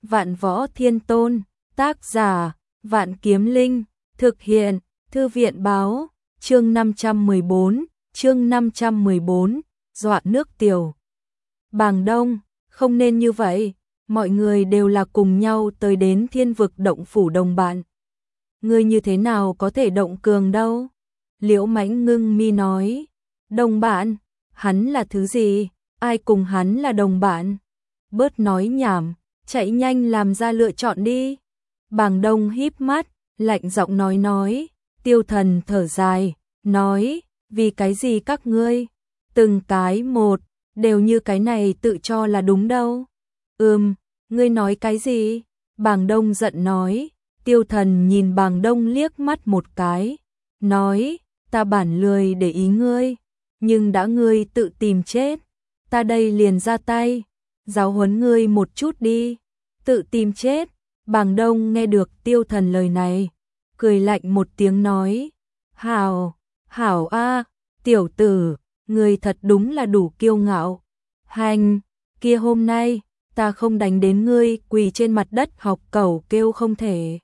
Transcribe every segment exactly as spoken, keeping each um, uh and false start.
Vạn Võ Thiên Tôn, tác giả, Vạn Kiếm Linh, thực hiện, Thư viện báo, chương năm trăm mười bốn, chương năm trăm mười bốn, dọa nước tiểu. Bàng Đông, không nên như vậy, mọi người đều là cùng nhau tới đến Thiên Vực động phủ đồng bạn. Ngươi như thế nào có thể động cường đâu? Liễu Mãnh ngưng mi nói, đồng bạn, hắn là thứ gì? Ai cùng hắn là đồng bạn? Bớt nói nhảm, chạy nhanh làm ra lựa chọn đi. Bàng Đông híp mắt, lạnh giọng nói nói, Tiêu Thần thở dài, nói, vì cái gì các ngươi, từng cái một, đều như cái này tự cho là đúng đâu. Ừm, ngươi nói cái gì? Bàng Đông giận nói. Tiêu Thần nhìn Bàng Đông liếc mắt một cái, nói, ta bản lười để ý ngươi, nhưng đã ngươi tự tìm chết, ta đây liền ra tay, giáo huấn ngươi một chút đi. Tự tìm chết? Bàng Đông nghe được Tiêu Thần lời này, cười lạnh một tiếng nói, hảo, hảo a, tiểu tử, ngươi thật đúng là đủ kiêu ngạo. Hành, kia hôm nay, ta không đánh đến ngươi quỳ trên mặt đất học cẩu kêu không thể.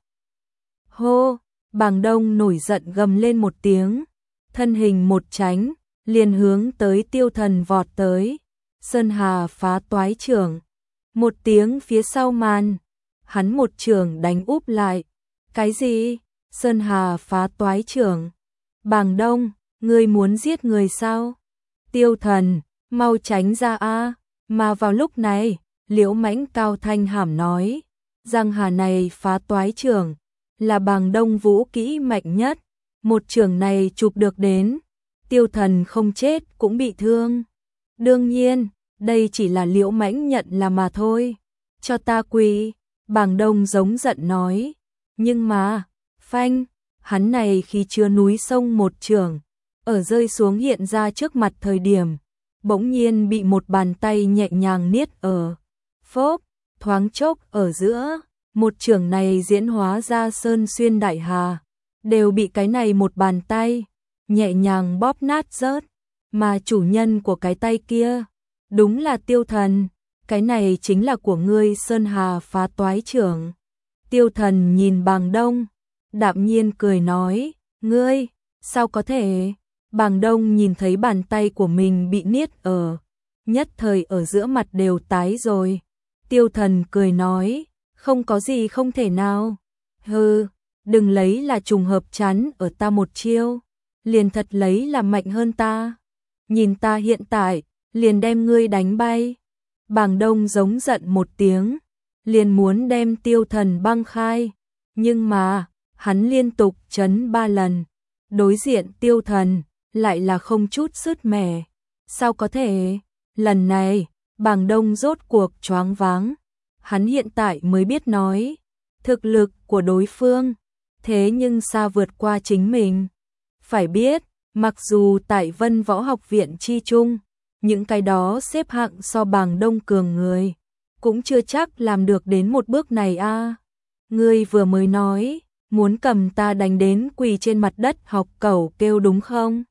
Hô, Bàng Đông nổi giận gầm lên một tiếng, thân hình một tránh, liền hướng tới Tiêu Thần vọt tới. Sơn Hà phá toái trưởng, một tiếng phía sau màn, hắn một trường đánh úp lại. Cái gì? Sơn Hà phá toái trưởng? Bàng Đông, ngươi muốn giết người sao? Tiêu Thần, mau tránh ra a! Mà vào lúc này, Liễu Mãnh cao thanh hàm nói, Giang Hà này phá toái trưởng là Bàng Đông vũ kỹ mạnh nhất, một trường này chụp được đến, Tiêu Thần không chết cũng bị thương. Đương nhiên, đây chỉ là Liễu Mãnh nhận là mà thôi. Cho ta quỳ, Bàng Đông giống giận nói. Nhưng mà, phanh, hắn này khi chưa núi sông một trường, ở rơi xuống hiện ra trước mặt thời điểm, bỗng nhiên bị một bàn tay nhẹ nhàng niết ở. Phốp, thoáng chốc ở giữa, một trường này diễn hóa ra sơn xuyên đại hà, đều bị cái này một bàn tay nhẹ nhàng bóp nát rớt, mà chủ nhân của cái tay kia đúng là Tiêu Thần, cái này chính là của ngươi Sơn Hà phá toái trưởng. Tiêu Thần nhìn Bàng Đông, đạm nhiên cười nói, ngươi, sao có thể? Bàng Đông nhìn thấy bàn tay của mình bị niết ở, nhất thời ở giữa mặt đều tái rồi. Tiêu Thần cười nói, không có gì không thể nào. Hừ, đừng lấy là trùng hợp chắn ở ta một chiêu, liền thật lấy là mạnh hơn ta. Nhìn ta hiện tại, liền đem ngươi đánh bay. Bàng Đông giống giận một tiếng, liền muốn đem Tiêu Thần băng khai, nhưng mà, hắn liên tục chấn ba lần, đối diện Tiêu Thần lại là không chút sứt mẻ. Sao có thể? Lần này, Bàng Đông rốt cuộc choáng váng, hắn hiện tại mới biết nói, thực lực của đối phương, thế nhưng xa vượt qua chính mình. Phải biết, mặc dù tại Vân Võ Học Viện chi chung, những cái đó xếp hạng so Bàng Đông cường người, cũng chưa chắc làm được đến một bước này a. À. Ngươi vừa mới nói, muốn cầm ta đánh đến quỳ trên mặt đất học cẩu kêu đúng không?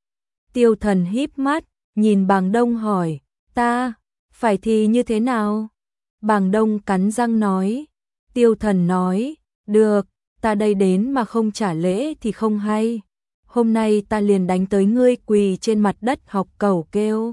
Tiêu Thần híp mắt, nhìn Bàng Đông hỏi, ta, phải thì như thế nào? Bàng Đông cắn răng nói. Tiêu Thần nói, được, ta đây đến mà không trả lễ thì không hay. Hôm nay ta liền đánh tới ngươi quỳ trên mặt đất học cẩu kêu.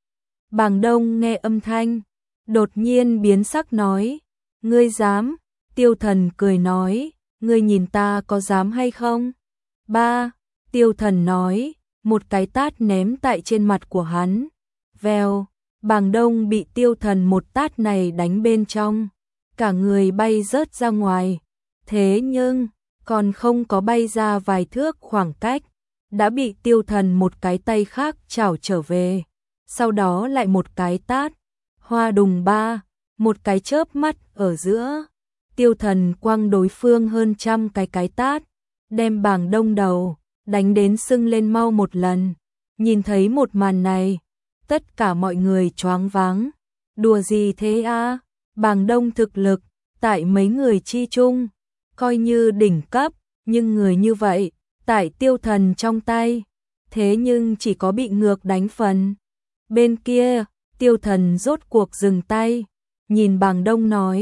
Bàng Đông nghe âm thanh, đột nhiên biến sắc nói, ngươi dám? Tiêu Thần cười nói, ngươi nhìn ta có dám hay không? Ba, Tiêu Thần nói, một cái tát ném tại trên mặt của hắn. Vèo, Bàng Đông bị Tiêu Thần một tát này đánh bên trong, cả người bay rớt ra ngoài. Thế nhưng, còn không có bay ra vài thước khoảng cách, đã bị Tiêu Thần một cái tay khác chảo trở về. Sau đó lại một cái tát, hoa đùng ba, một cái chớp mắt ở giữa. Tiêu Thần quăng đối phương hơn trăm cái cái tát, đem Bàng Đông đầu đánh đến sưng lên mau một lần. Nhìn thấy một màn này, tất cả mọi người choáng váng. Đùa gì thế a? À? Bàng Đông thực lực tại mấy người chi chung coi như đỉnh cấp, nhưng người như vậy tại Tiêu Thần trong tay, thế nhưng chỉ có bị ngược đánh phần. Bên kia, Tiêu Thần rốt cuộc dừng tay, nhìn Bàng Đông nói,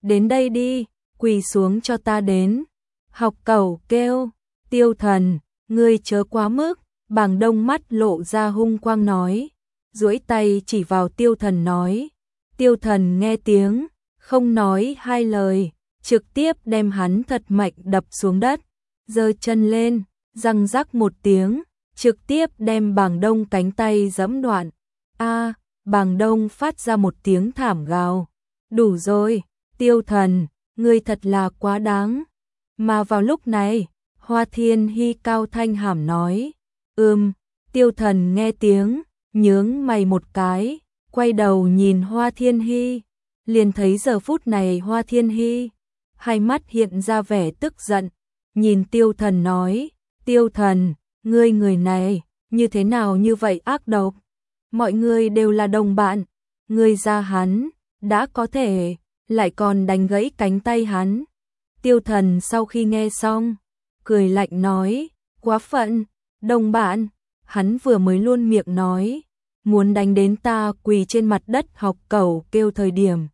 đến đây đi, quỳ xuống cho ta đến. Học Cẩu kêu, Tiêu Thần, ngươi chớ quá mức, Bàng Đông mắt lộ ra hung quang nói, duỗi tay chỉ vào Tiêu Thần nói. Tiêu Thần nghe tiếng, không nói hai lời, trực tiếp đem hắn thật mạnh đập xuống đất, giơ chân lên, răng rắc một tiếng, trực tiếp đem Bàng Đông cánh tay giẫm đoạn. A, Bàng Đông phát ra một tiếng thảm gào. Đủ rồi, Tiêu Thần, ngươi thật là quá đáng. Mà vào lúc này, Hoa Thiên Hy cao thanh hàm nói, ừm, Tiêu Thần nghe tiếng, nhướng mày một cái, quay đầu nhìn Hoa Thiên Hy, liền thấy giờ phút này Hoa Thiên Hy, hai mắt hiện ra vẻ tức giận, nhìn Tiêu Thần nói, Tiêu Thần, ngươi người này, như thế nào như vậy ác độc, mọi người đều là đồng bạn, ngươi ra hắn, đã có thể, lại còn đánh gãy cánh tay hắn. Tiêu Thần sau khi nghe xong, cười lạnh nói, quá phận, đồng bạn, hắn vừa mới luôn miệng nói, muốn đánh đến ta quỳ trên mặt đất Học Cẩu kêu thời điểm.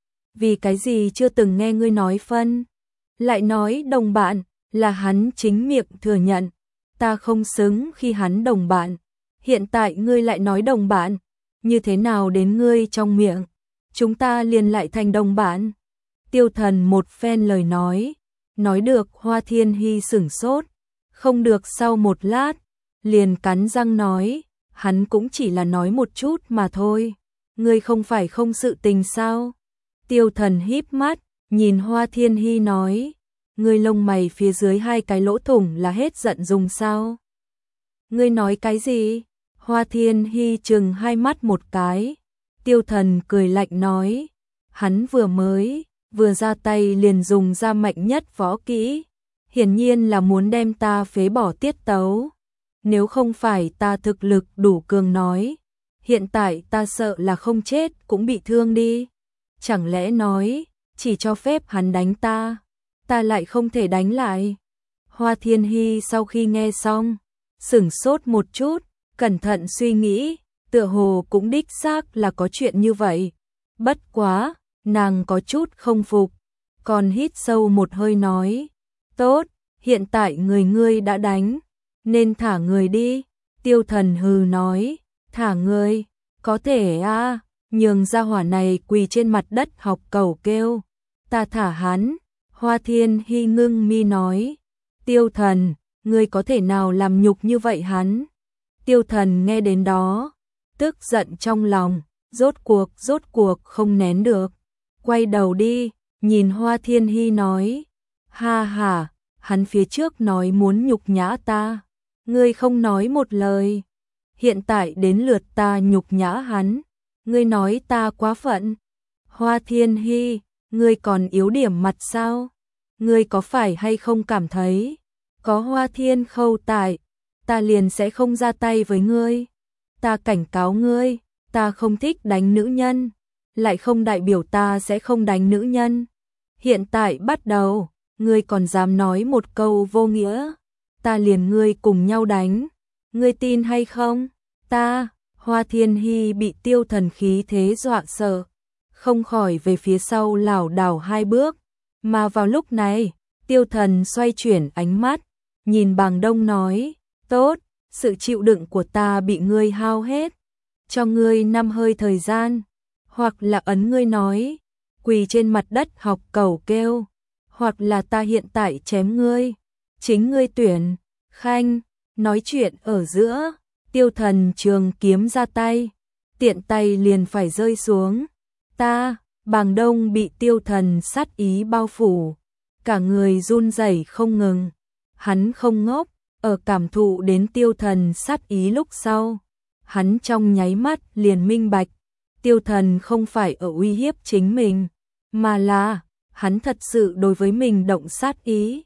Vì cái gì chưa từng nghe ngươi nói phân, lại nói đồng bạn, là hắn chính miệng thừa nhận, ta không xứng khi hắn đồng bạn, hiện tại ngươi lại nói đồng bạn, như thế nào đến ngươi trong miệng, chúng ta liền lại thành đồng bạn. Tiêu Thần một phen lời nói, nói được Hoa Thiên Hy sửng sốt, không được sau một lát, liền cắn răng nói, hắn cũng chỉ là nói một chút mà thôi, ngươi không phải không sự tình sao? Tiêu Thần híp mắt, nhìn Hoa Thiên Hy nói, ngươi lông mày phía dưới hai cái lỗ thủng là hết giận dùng sao? Ngươi nói cái gì? Hoa Thiên Hy trừng hai mắt một cái, Tiêu Thần cười lạnh nói, hắn vừa mới, vừa ra tay liền dùng ra mạnh nhất võ kỹ, hiển nhiên là muốn đem ta phế bỏ tiết tấu. Nếu không phải ta thực lực đủ cường nói, hiện tại ta sợ là không chết cũng bị thương đi. Chẳng lẽ nói, chỉ cho phép hắn đánh ta, ta lại không thể đánh lại. Hoa Thiên Hy sau khi nghe xong, sửng sốt một chút, cẩn thận suy nghĩ, tựa hồ cũng đích xác là có chuyện như vậy. Bất quá, nàng có chút không phục, còn hít sâu một hơi nói, tốt, hiện tại người ngươi đã đánh, nên thả người đi. Tiêu Thần hừ nói, thả người, có thể a, à, nhường ra hỏa này quỳ trên mặt đất Học Cẩu kêu, ta thả hắn. Hoa Thiên Hy ngưng mi nói, Tiêu Thần, ngươi có thể nào làm nhục như vậy hắn? Tiêu Thần nghe đến đó, tức giận trong lòng, rốt cuộc rốt cuộc không nén được, quay đầu đi, nhìn Hoa Thiên Hy nói, ha ha, hắn phía trước nói muốn nhục nhã ta, ngươi không nói một lời, hiện tại đến lượt ta nhục nhã hắn, ngươi nói ta quá phận. Hoa Thiên Hy, ngươi còn yếu điểm mặt sao? Ngươi có phải hay không cảm thấy, có Hoa Thiên Khâu tại, ta liền sẽ không ra tay với ngươi? Ta cảnh cáo ngươi, ta không thích đánh nữ nhân, lại không đại biểu ta sẽ không đánh nữ nhân. Hiện tại bắt đầu, ngươi còn dám nói một câu vô nghĩa, ta liền ngươi cùng nhau đánh, ngươi tin hay không? Ta, Hoa Thiên Hy bị Tiêu Thần khí thế dọa sợ, không khỏi về phía sau lảo đảo hai bước, mà vào lúc này, Tiêu Thần xoay chuyển ánh mắt, nhìn Bàng Đông nói, tốt, sự chịu đựng của ta bị ngươi hao hết, cho ngươi năm hơi thời gian, hoặc là ấn ngươi nói, quỳ trên mặt đất Học Cẩu kêu, hoặc là ta hiện tại chém ngươi, chính ngươi tuyển. Khanh, nói chuyện ở giữa, Tiêu Thần trường kiếm ra tay, tiện tay liền phải rơi xuống. Ta, Bàng Đông bị Tiêu Thần sát ý bao phủ, cả người run rẩy không ngừng. Hắn không ngốc, ở cảm thụ đến Tiêu Thần sát ý lúc sau, hắn trong nháy mắt liền minh bạch, Tiêu Thần không phải ở uy hiếp chính mình, mà là hắn thật sự đối với mình động sát ý.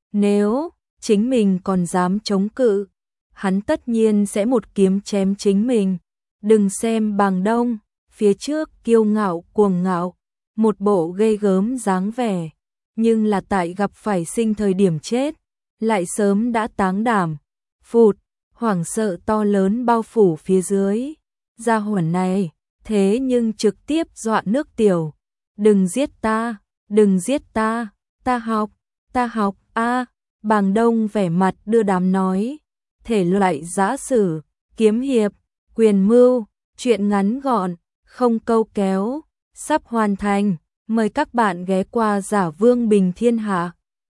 Nếu chính mình còn dám chống cự, hắn tất nhiên sẽ một kiếm chém chính mình. Đừng xem Bàng Đông, phía trước kiêu ngạo cuồng ngạo, một bộ ghê gớm dáng vẻ, nhưng là tại gặp phải sinh thời điểm chết, lại sớm đã táng đảm. Phụt, hoảng sợ to lớn bao phủ phía dưới. Gia hỏa này, thế nhưng trực tiếp dọa nước tiểu. Đừng giết ta, đừng giết ta, ta học, ta học a. Bàng Đông vẻ mặt đưa đám nói, thể loại giã sử, kiếm hiệp, quyền mưu, truyện ngắn gọn, không câu kéo, sắp hoàn thành, mời các bạn ghé qua Giả Vương Bình Thiên Hạ.